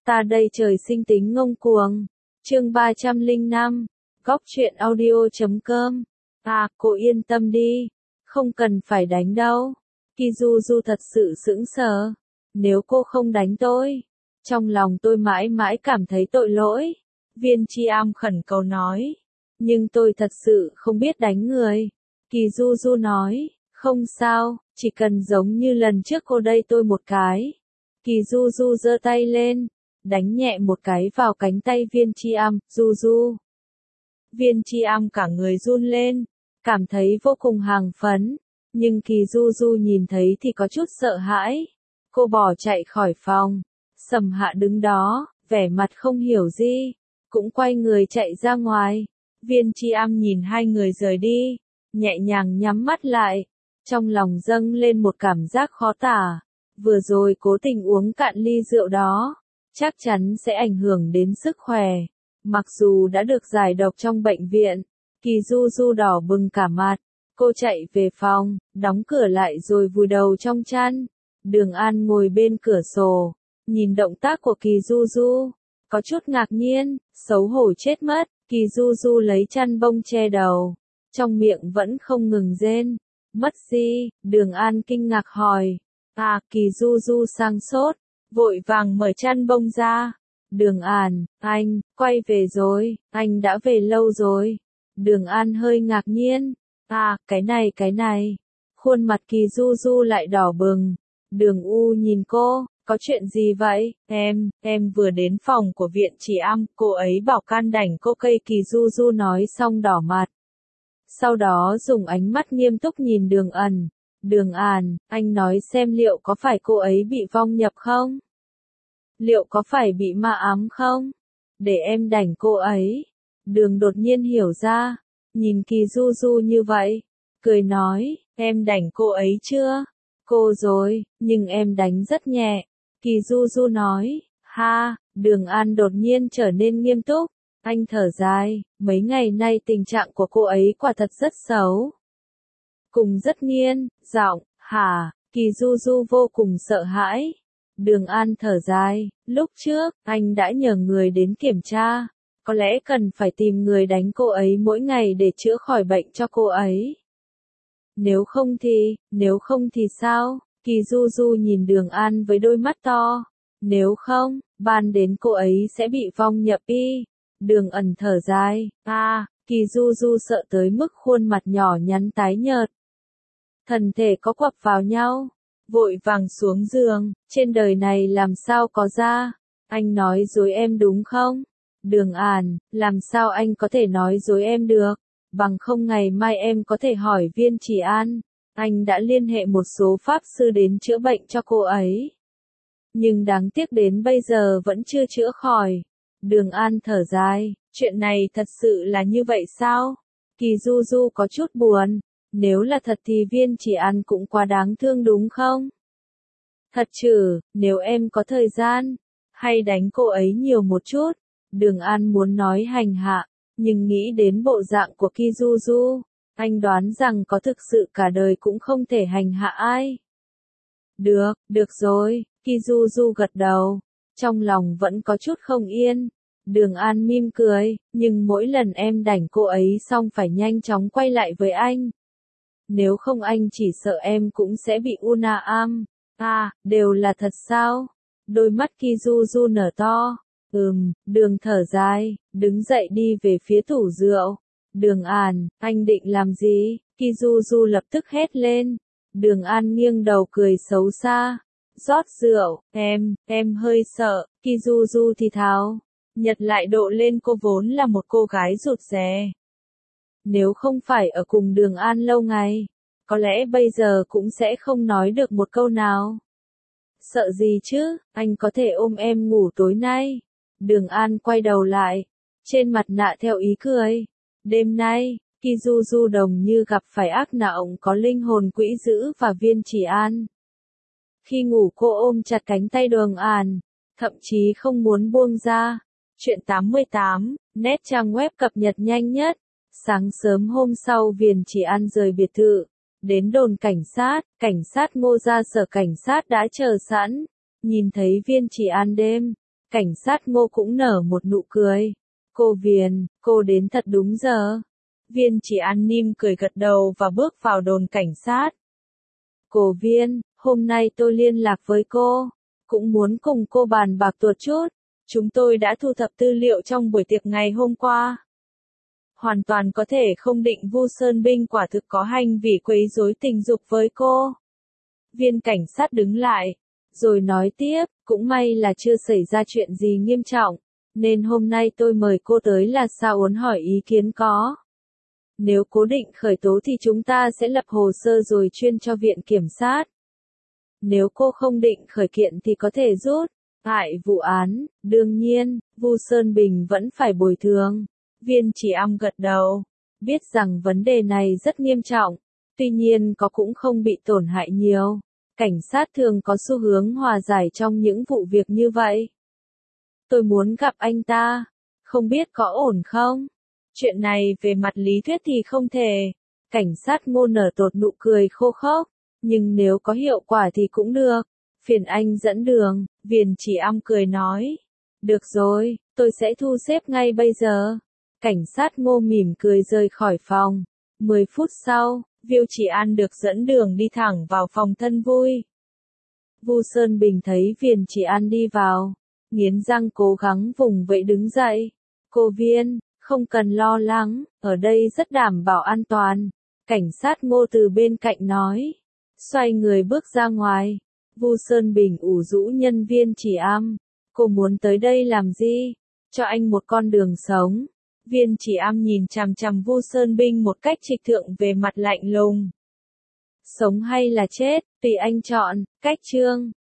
Ta đây trời sinh tính ngông cuồng. Chương 305, Góc truyện audio.com. À, cô yên tâm đi, không cần phải đánh đâu. Kizuzu thật sự sững sờ. Nếu cô không đánh tôi, trong lòng tôi mãi mãi cảm thấy tội lỗi. Viên Chi Am khẩn cầu nói. Nhưng tôi thật sự không biết đánh người. Kizuzu nói, không sao, chỉ cần giống như lần trước cô đây tôi một cái. Kizuzu giơ tay lên, đánh nhẹ một cái vào cánh tay Viên Chi Am, Juju. Viên Chi Am cả người run lên, cảm thấy vô cùng hàng phấn, nhưng Kizuzu nhìn thấy thì có chút sợ hãi. Cô bỏ chạy khỏi phòng, Sầm Hạ đứng đó, vẻ mặt không hiểu gì, cũng quay người chạy ra ngoài. Viên Chi Am nhìn hai người rời đi, nhẹ nhàng nhắm mắt lại, trong lòng dâng lên một cảm giác khó tả. Vừa rồi cố tình uống cạn ly rượu đó, chắc chắn sẽ ảnh hưởng đến sức khỏe. Mặc dù đã được giải độc trong bệnh viện, Kizuzu đỏ bừng cả mặt, cô chạy về phòng, đóng cửa lại rồi vùi đầu trong chăn. Đường An ngồi bên cửa sổ, nhìn động tác của Kizuzu, có chút ngạc nhiên, xấu hổ chết mất. Kizuzu lấy chăn bông che đầu, trong miệng vẫn không ngừng rên. Mất gì? Đường An kinh ngạc hỏi. À, Kizuzu sang sốt, vội vàng mở chăn bông ra. Đường An, anh, quay về rồi, anh đã về lâu rồi. Đường An hơi ngạc nhiên. À, cái này. Khuôn mặt Kizuzu lại đỏ bừng. Đường U nhìn cô, có chuyện gì vậy? Em vừa đến phòng của Viện Chỉ Am, cô ấy bảo can đảnh cô cây. Kizuzu nói xong đỏ mặt. Sau đó dùng ánh mắt nghiêm túc nhìn Đường Ẩn. Đường An, anh nói xem liệu có phải cô ấy bị vong nhập không? Liệu có phải bị ma ám không? Để em đảnh cô ấy. Đường đột nhiên hiểu ra, nhìn Kizuzu như vậy, cười nói, em đảnh cô ấy chưa? Cô rồi, nhưng em đánh rất nhẹ. Kizuzu nói, ha, Đường An đột nhiên trở nên nghiêm túc. Anh thở dài, mấy ngày nay tình trạng của cô ấy quả thật rất xấu. Cùng rất nghiêng, giọng, hả? Kizuzu vô cùng sợ hãi. Đường An thở dài, lúc trước, anh đã nhờ người đến kiểm tra. Có lẽ cần phải tìm người đánh cô ấy mỗi ngày để chữa khỏi bệnh cho cô ấy. Nếu không thì sao? Kizuzu nhìn Đường An với đôi mắt to. Nếu không, ban đến cô ấy sẽ bị vong nhập y. Đường Ẩn thở dài, Kizuzu sợ tới mức khuôn mặt nhỏ nhắn tái nhợt. Thân thể có quặp vào nhau, vội vàng xuống giường, trên đời này làm sao có ra? Anh nói dối em đúng không? Đường An, làm sao anh có thể nói dối em được? Bằng không ngày mai em có thể hỏi Viên Chỉ An. Anh đã liên hệ một số pháp sư đến chữa bệnh cho cô ấy. Nhưng đáng tiếc đến bây giờ vẫn chưa chữa khỏi. Đường An thở dài, chuyện này thật sự là như vậy sao? Kizuzu có chút buồn. Nếu là thật thì Viên Chỉ An cũng quá đáng thương đúng không? Thật chứ, nếu em có thời gian, hay đánh cô ấy nhiều một chút. Đường An muốn nói hành hạ, nhưng nghĩ đến bộ dạng của Kizuzu, anh đoán rằng có thực sự cả đời cũng không thể hành hạ ai. Được rồi, Kizuzu gật đầu, trong lòng vẫn có chút không yên. Đường An mỉm cười, nhưng mỗi lần em đảnh cô ấy xong phải nhanh chóng quay lại với anh. Nếu không anh chỉ sợ em cũng sẽ bị Una Am. À, đều là thật sao? Đôi mắt Kizuzu nở to. Đường thở dài, đứng dậy đi về phía tủ rượu. Đường An, anh định làm gì? Kizuzu lập tức hét lên. Đường An nghiêng đầu cười xấu xa. Rót rượu, em hơi sợ. Kizuzu thì thào. Nhật lại độ lên cô vốn là một cô gái rụt rè. Nếu không phải ở cùng Đường An lâu ngày, có lẽ bây giờ cũng sẽ không nói được một câu nào. Sợ gì chứ, anh có thể ôm em ngủ tối nay. Đường An quay đầu lại, trên mặt nạ theo ý cười. Đêm nay, Kizuzu đồng như gặp phải ác mộng có linh hồn quỷ dữ và Viên Chỉ An. Khi ngủ cô ôm chặt cánh tay Đường An, thậm chí không muốn buông ra. Chuyện 88, nét trang web cập nhật nhanh nhất. Sáng sớm hôm sau Viên Chỉ An rời biệt thự, đến đồn cảnh sát Ngô ra sở cảnh sát đã chờ sẵn. Nhìn thấy Viên Chỉ An đêm Cảnh sát Ngô cũng nở một nụ cười. Cô Viên, cô đến thật đúng giờ. Viên Chỉ An mỉm cười gật đầu và bước vào đồn cảnh sát. Cô Viên, hôm nay tôi liên lạc với cô. Cũng muốn cùng cô bàn bạc tuột chút. Chúng tôi đã thu thập tư liệu trong buổi tiệc ngày hôm qua. Hoàn toàn có thể không định Vu Sơn Binh quả thực có hành vi quấy rối tình dục với cô. Viên cảnh sát đứng lại, rồi nói tiếp, cũng may là chưa xảy ra chuyện gì nghiêm trọng, nên hôm nay tôi mời cô tới là sao muốn hỏi ý kiến có. Nếu cố định khởi tố thì chúng ta sẽ lập hồ sơ rồi chuyên cho viện kiểm sát. Nếu cô không định khởi kiện thì có thể rút lại vụ án, đương nhiên, Vu Sơn Bình vẫn phải bồi thường. Viên Chỉ Am gật đầu, biết rằng vấn đề này rất nghiêm trọng, tuy nhiên có cũng không bị tổn hại nhiều. Cảnh sát thường có xu hướng hòa giải trong những vụ việc như vậy. Tôi muốn gặp anh ta, không biết có ổn không? Chuyện này về mặt lý thuyết thì không thể. Cảnh sát Ngô nở tột nụ cười khô khốc, nhưng nếu có hiệu quả thì cũng được. Phiền anh dẫn đường, Viên Chỉ Am cười nói. Được rồi, tôi sẽ thu xếp ngay bây giờ. Cảnh sát Ngô mỉm cười rời khỏi phòng. 10 phút sau, Viu Chỉ An được dẫn đường đi thẳng vào phòng thân vui. Vu Sơn Bình thấy Viên Chỉ An đi vào, nghiến răng cố gắng vùng vẫy đứng dậy. Cô Viên, không cần lo lắng, ở đây rất đảm bảo an toàn. Cảnh sát Ngô từ bên cạnh nói. Xoay người bước ra ngoài. Vu Sơn Bình ủ rũ nhân Viên Chỉ Am. Cô muốn tới đây làm gì? Cho anh một con đường sống. Viên Chỉ Am nhìn chằm chằm Vu Sơn Bình một cách trịch thượng về mặt lạnh lùng. Sống hay là chết, tùy anh chọn, cách chương.